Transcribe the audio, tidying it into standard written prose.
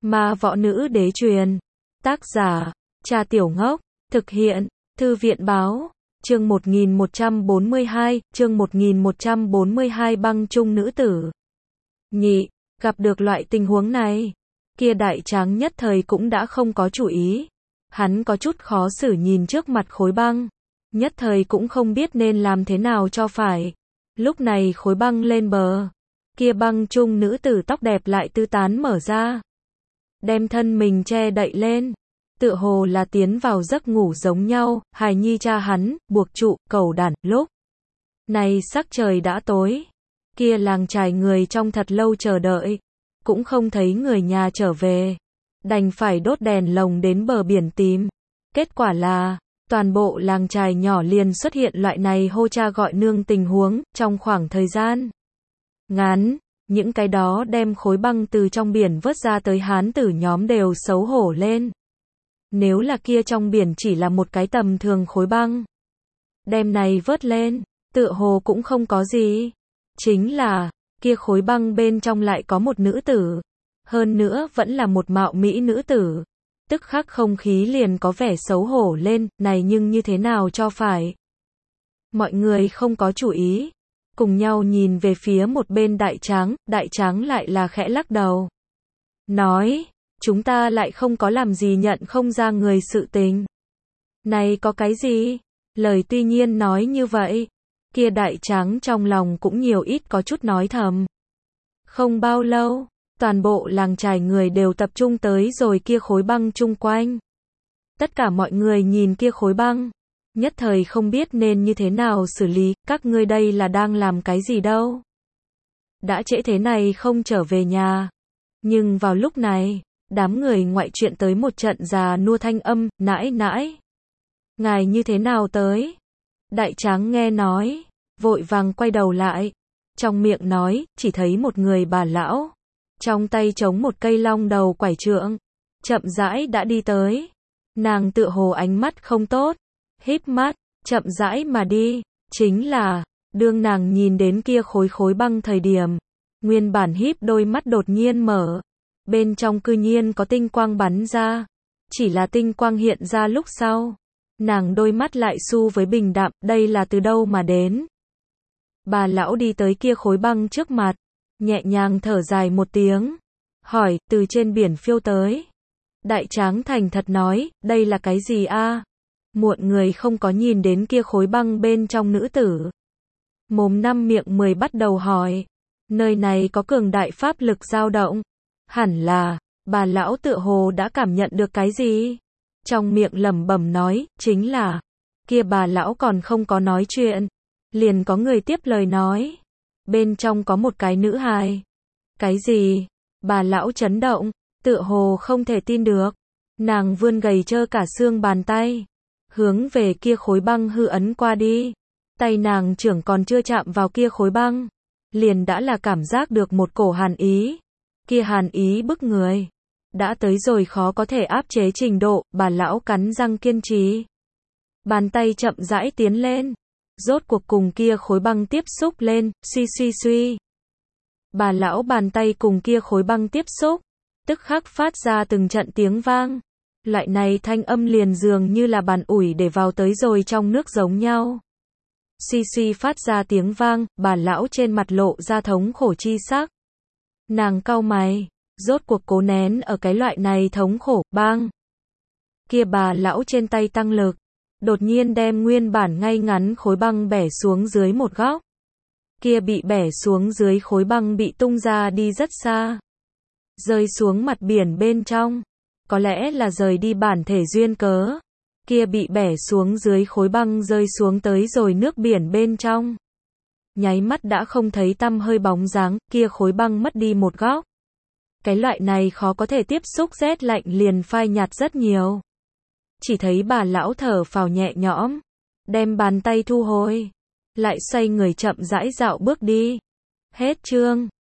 Ma võ nữ đế truyền. Tác giả, Trà Tiểu Ngốc. Thực hiện, Thư viện báo. Chương 1142, chương 1142 băng chung nữ tử. Nhị, gặp được loại tình huống này, kia đại tráng nhất thời cũng đã không có chủ ý. Hắn có chút khó xử nhìn trước mặt khối băng, nhất thời cũng không biết nên làm thế nào cho phải. Lúc này khối băng lên bờ, kia băng chung nữ tử tóc đẹp lại tư tán mở ra, đem thân mình che đậy lên, tựa hồ là tiến vào giấc ngủ giống nhau. Hài nhi cha hắn, buộc trụ, cẩu đản. Lúc này sắc trời đã tối, kia làng trài người trong thật lâu chờ đợi, cũng không thấy người nhà trở về, đành phải đốt đèn lồng đến bờ biển tìm. Kết quả là, toàn bộ làng trài nhỏ liền xuất hiện loại này hô cha gọi nương tình huống. Trong khoảng thời gian ngắn, những cái đó đem khối băng từ trong biển vớt ra tới hán tử nhóm đều xấu hổ lên. Nếu là kia trong biển chỉ là một cái tầm thường khối băng, đem này vớt lên, tựa hồ cũng không có gì. Chính là, kia khối băng bên trong lại có một nữ tử, hơn nữa vẫn là một mạo mỹ nữ tử. Tức khắc không khí liền có vẻ xấu hổ lên, này nhưng như thế nào cho phải. Mọi người không có chủ ý, cùng nhau nhìn về phía một bên đại tráng lại là khẽ lắc đầu. Nói, chúng ta lại không có làm gì nhận không ra người sự tình. Này có cái gì? Lời tuy nhiên nói như vậy, kia đại tráng trong lòng cũng nhiều ít có chút nói thầm. Không bao lâu, toàn bộ làng trài người đều tập trung tới rồi kia khối băng chung quanh. Tất cả mọi người nhìn kia khối băng, nhất thời không biết nên như thế nào xử lý. Các ngươi đây là đang làm cái gì đâu? Đã trễ thế này không trở về nhà. Nhưng vào lúc này, đám người ngoại chuyện tới một trận già nua thanh âm, nãi nãi. Ngài như thế nào tới? Đại tráng nghe nói, vội vàng quay đầu lại. Trong miệng nói, chỉ thấy một người bà lão, trong tay chống một cây long đầu quải trượng, chậm rãi đã đi tới. Nàng tựa hồ ánh mắt không tốt, híp mắt, chậm rãi mà đi. Chính là, đương nàng nhìn đến kia khối băng thời điểm, nguyên bản híp đôi mắt đột nhiên mở, bên trong cư nhiên có tinh quang bắn ra. Chỉ là tinh quang hiện ra lúc sau, nàng đôi mắt lại xu với bình đạm. Đây là từ đâu mà đến? Bà lão đi tới kia khối băng trước mặt, nhẹ nhàng thở dài một tiếng, hỏi, từ trên biển phiêu tới. Đại tráng thành thật nói, đây là cái gì a? Muộn người không có nhìn đến kia khối băng bên trong nữ tử. Mồm năm miệng 10 bắt đầu hỏi, nơi này có cường đại pháp lực dao động. Hẳn là, bà lão tựa hồ đã cảm nhận được cái gì. Trong miệng lẩm bẩm nói, chính là, kia bà lão còn không có nói chuyện, liền có người tiếp lời nói. Bên trong có một cái nữ hài. Cái gì? Bà lão chấn động, tựa hồ không thể tin được. Nàng vươn gầy trơ cả xương bàn tay, hướng về kia khối băng hư ấn qua đi. Tay nàng trưởng còn chưa chạm vào kia khối băng, liền đã là cảm giác được một cổ hàn ý. Kia hàn ý bức người, đã tới rồi khó có thể áp chế trình độ. Bà lão cắn răng kiên trì, bàn tay chậm rãi tiến lên, rốt cuộc cùng kia khối băng tiếp xúc lên. Suy. Bà lão bàn tay cùng kia khối băng tiếp xúc, tức khắc phát ra từng trận tiếng vang. Loại này thanh âm liền dường như là bàn ủi để vào tới rồi trong nước giống nhau. Suy phát ra tiếng vang, bà lão trên mặt lộ ra thống khổ chi sắc. Nàng cau mày, rốt cuộc cố nén ở cái loại này thống khổ. Bang! Kia bà lão trên tay tăng lực, đột nhiên đem nguyên bản ngay ngắn khối băng bẻ xuống dưới một góc. Kia bị bẻ xuống dưới khối băng bị tung ra đi rất xa, rơi xuống mặt biển bên trong. Có lẽ là rời đi bản thể duyên cớ, kia bị bẻ xuống dưới khối băng rơi xuống tới rồi nước biển bên trong. Nháy mắt đã không thấy tăm hơi bóng dáng, kia khối băng mất đi một góc. Cái loại này khó có thể tiếp xúc rét lạnh liền phai nhạt rất nhiều. Chỉ thấy bà lão thở phào nhẹ nhõm, đem bàn tay thu hồi, lại xoay người chậm rãi dạo bước đi. Hết chương.